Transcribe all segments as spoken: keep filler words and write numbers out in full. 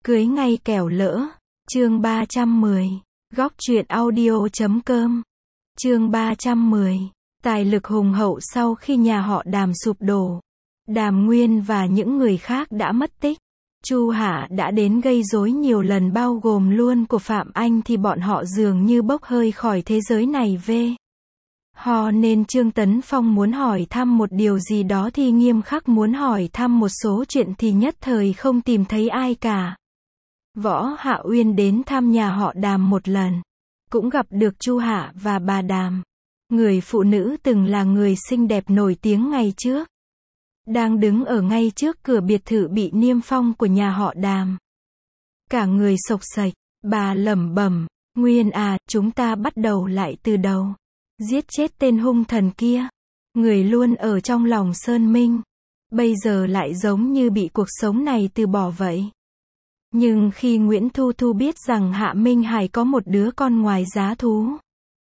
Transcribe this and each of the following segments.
Cưới ngay kẻo lỡ. Chương ba trăm mười. Góc truyện audio chấm com. Chương ba trăm mười. Tài lực hùng hậu sau khi nhà họ Đàm sụp đổ. Đàm Nguyên và những người khác đã mất tích. Chu Hạ đã đến gây rối nhiều lần, bao gồm luôn của Phạm Anh, thì bọn họ dường như bốc hơi khỏi thế giới này về. Ho nên Trương Tấn Phong muốn hỏi thăm một điều gì đó thì nghiêm khắc muốn hỏi thăm một số chuyện thì nhất thời không tìm thấy ai cả. Võ Hạ Uyên đến thăm nhà họ Đàm một lần, cũng gặp được Chu Hạ và bà Đàm, người phụ nữ từng là người xinh đẹp nổi tiếng ngày trước, đang đứng ở ngay trước cửa biệt thự bị niêm phong của nhà họ Đàm. Cả người xộc xệch, bà lẩm bẩm, Nguyên à, chúng ta bắt đầu lại từ đầu. Giết chết tên hung thần kia, người luôn ở trong lòng Sơn Minh, bây giờ lại giống như bị cuộc sống này từ bỏ vậy. Nhưng khi Nguyễn Thu Thu biết rằng Hạ Minh Hải có một đứa con ngoài giá thú,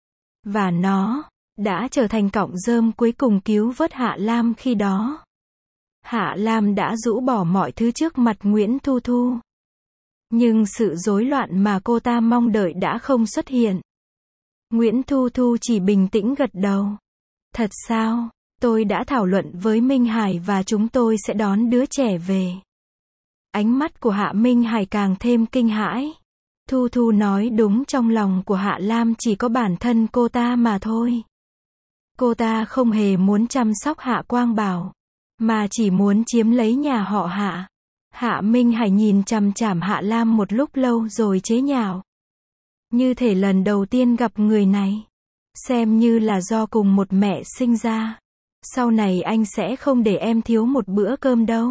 và nó đã trở thành cọng rơm cuối cùng cứu vớt Hạ Lam khi đó. Hạ Lam đã rũ bỏ mọi thứ trước mặt Nguyễn Thu Thu. Nhưng sự rối loạn mà cô ta mong đợi đã không xuất hiện. Nguyễn Thu Thu chỉ bình tĩnh gật đầu. Thật sao? Tôi đã thảo luận với Minh Hải và chúng tôi sẽ đón đứa trẻ về. Ánh mắt của Hạ Minh Hải càng thêm kinh hãi. Thu Thu nói đúng, trong lòng của Hạ Lam chỉ có bản thân cô ta mà thôi. Cô ta không hề muốn chăm sóc Hạ Quang Bảo, mà chỉ muốn chiếm lấy nhà họ Hạ. Hạ Minh Hải nhìn chằm chằm Hạ Lam một lúc lâu rồi chế nhạo. Như thể lần đầu tiên gặp người này, xem như là do cùng một mẹ sinh ra. Sau này anh sẽ không để em thiếu một bữa cơm đâu.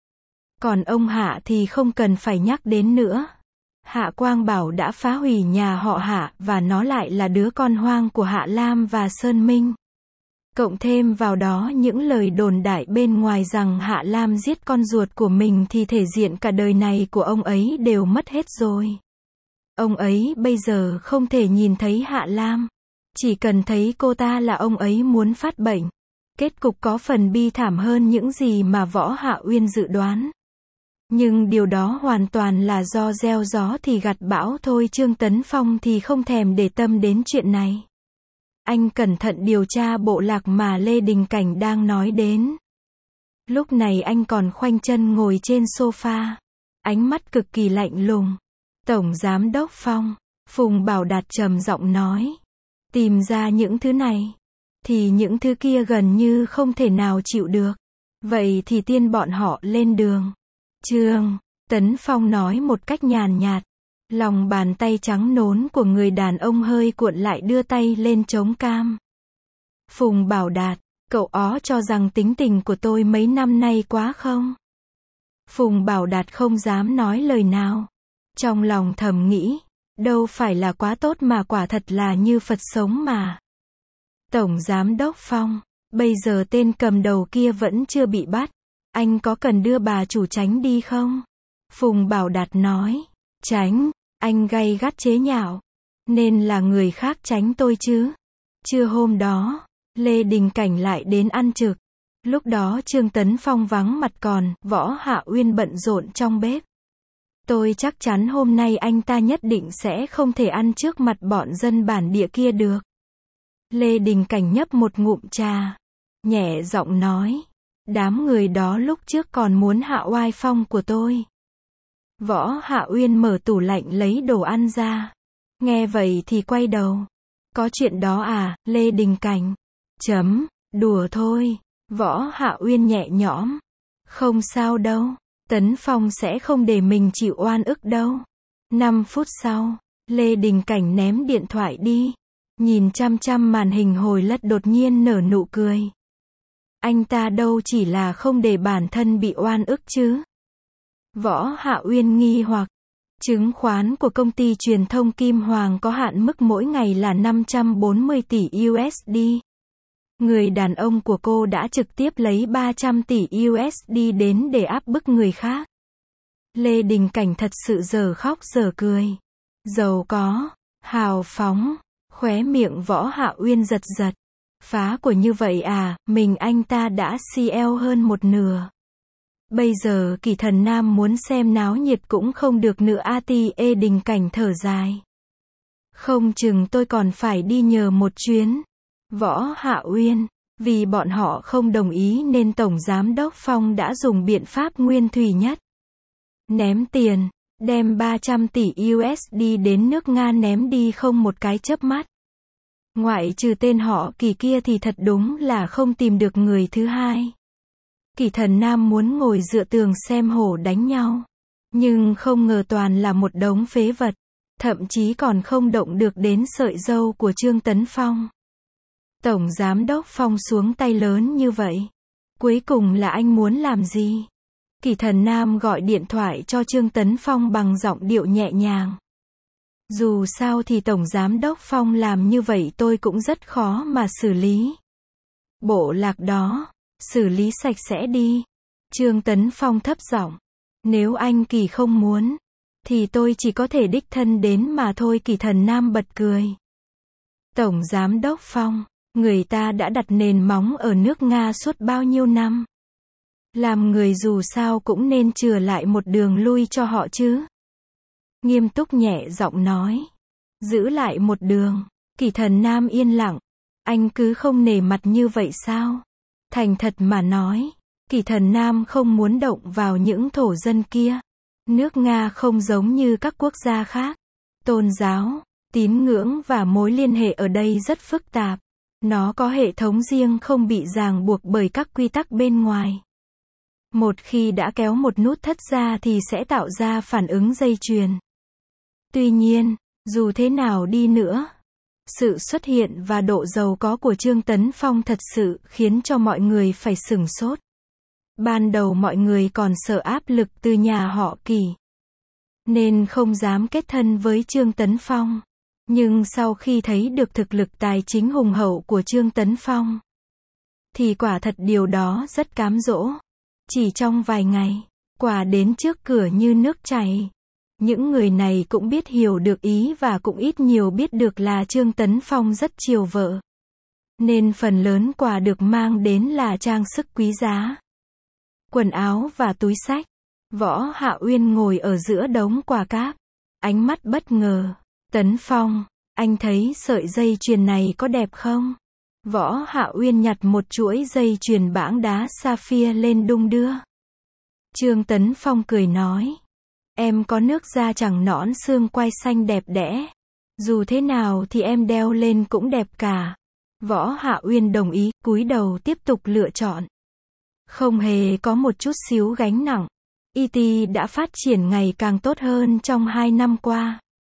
Còn ông Hạ thì không cần phải nhắc đến nữa. Hạ Quang Bảo đã phá hủy nhà họ Hạ, và nó lại là đứa con hoang của Hạ Lam và Sơn Minh. Cộng thêm vào đó những lời đồn đại bên ngoài rằng Hạ Lam giết con ruột của mình, thì thể diện cả đời này của ông ấy đều mất hết rồi. Ông ấy bây giờ không thể nhìn thấy Hạ Lam, chỉ cần thấy cô ta là ông ấy muốn phát bệnh. Kết cục có phần bi thảm hơn những gì mà Võ Hạ Uyên dự đoán. Nhưng điều đó hoàn toàn là do gieo gió thì gặt bão thôi. Trương Tấn Phong thì không thèm để tâm đến chuyện này. Anh cẩn thận điều tra bộ lạc mà Lê Đình Cảnh đang nói đến. Lúc này anh còn khoanh chân ngồi trên sofa, ánh mắt cực kỳ lạnh lùng. Tổng Giám đốc Phong, Phùng Bảo Đạt trầm giọng nói. Tìm ra những thứ này, thì những thứ kia gần như không thể nào chịu được. Vậy thì tiên bọn họ lên đường. Trương Tấn Phong nói một cách nhàn nhạt. Lòng bàn tay trắng nón của người đàn ông hơi cuộn lại, đưa tay lên chống cam. Phùng Bảo Đạt, cậu ó cho rằng tính tình của tôi mấy năm nay quá không? Phùng Bảo Đạt không dám nói lời nào. Trong lòng thầm nghĩ, đâu phải là quá tốt mà quả thật là như Phật sống mà. Tổng Giám đốc Phong, bây giờ tên cầm đầu kia vẫn chưa bị bắt. Anh có cần đưa bà chủ tránh đi không? Phùng Bảo Đạt nói. Tránh? Anh gay gắt chế nhạo. Nên là người khác tránh tôi chứ. Trưa hôm đó, Lê Đình Cảnh lại đến ăn trực. Lúc đó Trương Tấn Phong vắng mặt, còn Võ Hạ Uyên bận rộn trong bếp. Tôi chắc chắn hôm nay anh ta nhất định sẽ không thể ăn trước mặt bọn dân bản địa kia được. Lê Đình Cảnh nhấp một ngụm trà, nhẹ giọng nói. Đám người đó lúc trước còn muốn hạ oai phong của tôi. Võ Hạ Uyên mở tủ lạnh lấy đồ ăn ra. Nghe vậy thì quay đầu. Có chuyện đó à, Lê Đình Cảnh? Chấm, đùa thôi. Võ Hạ Uyên nhẹ nhõm. Không sao đâu. Tấn Phong sẽ không để mình chịu oan ức đâu. Năm phút sau, Lê Đình Cảnh ném điện thoại đi. Nhìn chăm chăm màn hình hồi lất, đột nhiên nở nụ cười. Anh ta đâu chỉ là không để bản thân bị oan ức chứ. Võ Hạ Uyên nghi hoặc. Chứng khoán của công ty truyền thông Kim Hoàng có hạn mức mỗi ngày là năm trăm bốn mươi tỷ u ét đê. Người đàn ông của cô đã trực tiếp lấy ba trăm tỷ u ét đê đến để áp bức người khác. Lê Đình Cảnh thật sự giờ khóc giờ cười. Giàu có, hào phóng, khóe miệng Võ Hạ Uyên giật giật. Phá của như vậy à, mình anh ta đã xê lờ hơn một nửa. Bây giờ Kỳ Thần Nam muốn xem náo nhiệt cũng không được nữa a ti ê Đình Cảnh thở dài. Không chừng tôi còn phải đi nhờ một chuyến. Võ Hạ Uyên, vì bọn họ không đồng ý nên Tổng Giám đốc Phong đã dùng biện pháp nguyên thủy nhất. Ném tiền, đem ba trăm tỷ u ét đê đến nước Nga ném đi không một cái chớp mắt. Ngoại trừ tên họ Kỳ kia thì thật đúng là không tìm được người thứ hai. Kỳ Thần Nam muốn ngồi dựa tường xem hổ đánh nhau. Nhưng không ngờ toàn là một đống phế vật. Thậm chí còn không động được đến sợi râu của Trương Tấn Phong. Tổng Giám đốc Phong xuống tay lớn như vậy. Cuối cùng là anh muốn làm gì? Kỳ Thần Nam gọi điện thoại cho Trương Tấn Phong bằng giọng điệu nhẹ nhàng. Dù sao thì Tổng Giám đốc Phong làm như vậy tôi cũng rất khó mà xử lý. Bộ lạc đó, xử lý sạch sẽ đi. Trương Tấn Phong thấp giọng. Nếu anh Kỳ không muốn, thì tôi chỉ có thể đích thân đến mà thôi. Kỳ Thần Nam bật cười. Tổng Giám đốc Phong, người ta đã đặt nền móng ở nước Nga suốt bao nhiêu năm. Làm người dù sao cũng nên chừa lại một đường lui cho họ chứ. Nghiêm túc nhẹ giọng nói. Giữ lại một đường. Kỳ Thần Nam yên lặng. Anh cứ không nể mặt như vậy sao? Thành thật mà nói, Kỳ Thần Nam không muốn động vào những thổ dân kia. Nước Nga không giống như các quốc gia khác. Tôn giáo, tín ngưỡng và mối liên hệ ở đây rất phức tạp. Nó có hệ thống riêng không bị ràng buộc bởi các quy tắc bên ngoài. Một khi đã kéo một nút thắt ra thì sẽ tạo ra phản ứng dây chuyền. Tuy nhiên, dù thế nào đi nữa, sự xuất hiện và độ giàu có của Trương Tấn Phong thật sự khiến cho mọi người phải sửng sốt. Ban đầu mọi người còn sợ áp lực từ nhà họ Kỳ, nên không dám kết thân với Trương Tấn Phong. Nhưng sau khi thấy được thực lực tài chính hùng hậu của Trương Tấn Phong, thì quả thật điều đó rất cám dỗ. Chỉ trong vài ngày, quả đến trước cửa như nước chảy. Những người này cũng biết hiểu được ý và cũng ít nhiều biết được là Trương Tấn Phong rất chiều vợ. Nên phần lớn quà được mang đến là trang sức quý giá, quần áo và túi xách. Võ Hạ Uyên ngồi ở giữa đống quà cáp, ánh mắt bất ngờ. Tấn Phong, anh thấy sợi dây chuyền này có đẹp không? Võ Hạ Uyên nhặt một chuỗi dây chuyền bảng đá sapphire lên đung đưa. Trương Tấn Phong cười nói. Em có nước da chẳng nõn xương quai xanh đẹp đẽ. Dù thế nào thì em đeo lên cũng đẹp cả. Võ Hạ Uyên đồng ý, cúi đầu tiếp tục lựa chọn. Không hề có một chút xíu gánh nặng. i tê đã phát triển ngày càng tốt hơn trong hai năm qua.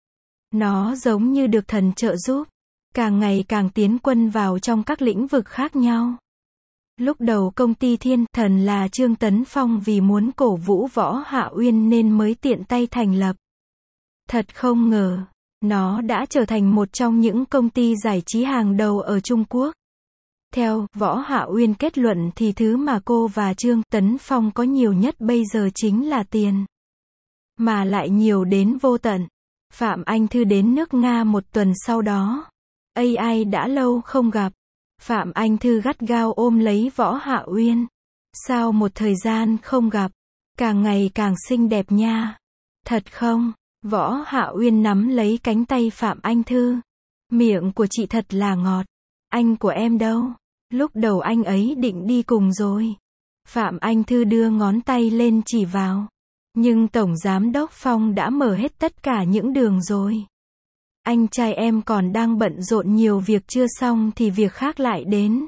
Nó giống như được thần trợ giúp, càng ngày càng tiến quân vào trong các lĩnh vực khác nhau. Lúc đầu công ty Thiên Thần là Trương Tấn Phong vì muốn cổ vũ Võ Hạ Uyên nên mới tiện tay thành lập. Thật không ngờ, nó đã trở thành một trong những công ty giải trí hàng đầu ở Trung Quốc. Theo Võ Hạ Uyên kết luận thì thứ mà cô và Trương Tấn Phong có nhiều nhất bây giờ chính là tiền. Mà lại nhiều đến vô tận. Phạm Anh Thư đến nước Nga một tuần sau đó. a i đã lâu không gặp. Phạm Anh Thư gắt gao ôm lấy Võ Hạ Uyên. Sao một thời gian không gặp, càng ngày càng xinh đẹp nha. Thật không? Võ Hạ Uyên nắm lấy cánh tay Phạm Anh Thư. Miệng của chị thật là ngọt. Anh của em đâu? Lúc đầu anh ấy định đi cùng rồi. Phạm Anh Thư đưa ngón tay lên chỉ vào. Nhưng Tổng Giám đốc Phong đã mở hết tất cả những đường rồi. Anh trai em còn đang bận rộn nhiều việc chưa xong thì việc khác lại đến.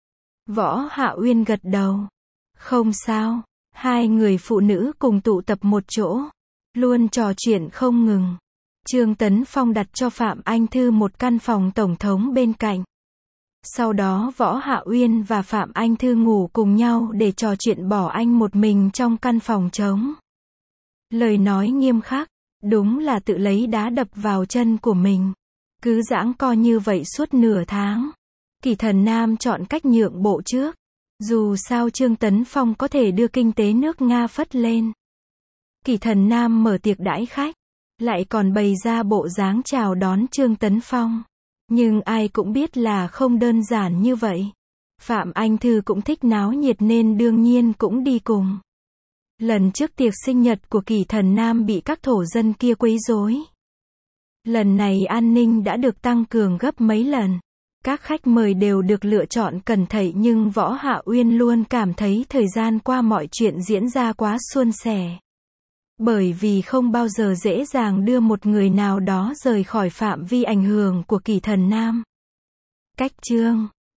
Võ Hạ Uyên gật đầu. Không sao. Hai người phụ nữ cùng tụ tập một chỗ. Luôn trò chuyện không ngừng. Trương Tấn Phong đặt cho Phạm Anh Thư một căn phòng tổng thống bên cạnh. Sau đó Võ Hạ Uyên và Phạm Anh Thư ngủ cùng nhau để trò chuyện bỏ anh một mình trong căn phòng trống. Lời nói nghiêm khắc, đúng là tự lấy đá đập vào chân của mình. Cứ giãng co như vậy suốt nửa tháng. Kỳ Thần Nam chọn cách nhượng bộ trước. Dù sao Trương Tấn Phong có thể đưa kinh tế nước Nga phất lên. Kỳ Thần Nam mở tiệc đãi khách, lại còn bày ra bộ dáng chào đón Trương Tấn Phong. Nhưng ai cũng biết là không đơn giản như vậy. Phạm Anh Thư cũng thích náo nhiệt nên đương nhiên cũng đi cùng. Lần trước tiệc sinh nhật của Kỳ Thần Nam bị các thổ dân kia quấy rối. Lần này an ninh đã được tăng cường gấp mấy lần. Các khách mời đều được lựa chọn cẩn thận nhưng Võ Hạ Uyên luôn cảm thấy thời gian qua mọi chuyện diễn ra quá suôn sẻ. Bởi vì không bao giờ dễ dàng đưa một người nào đó rời khỏi phạm vi ảnh hưởng của Kỳ Thần Nam. Cách chương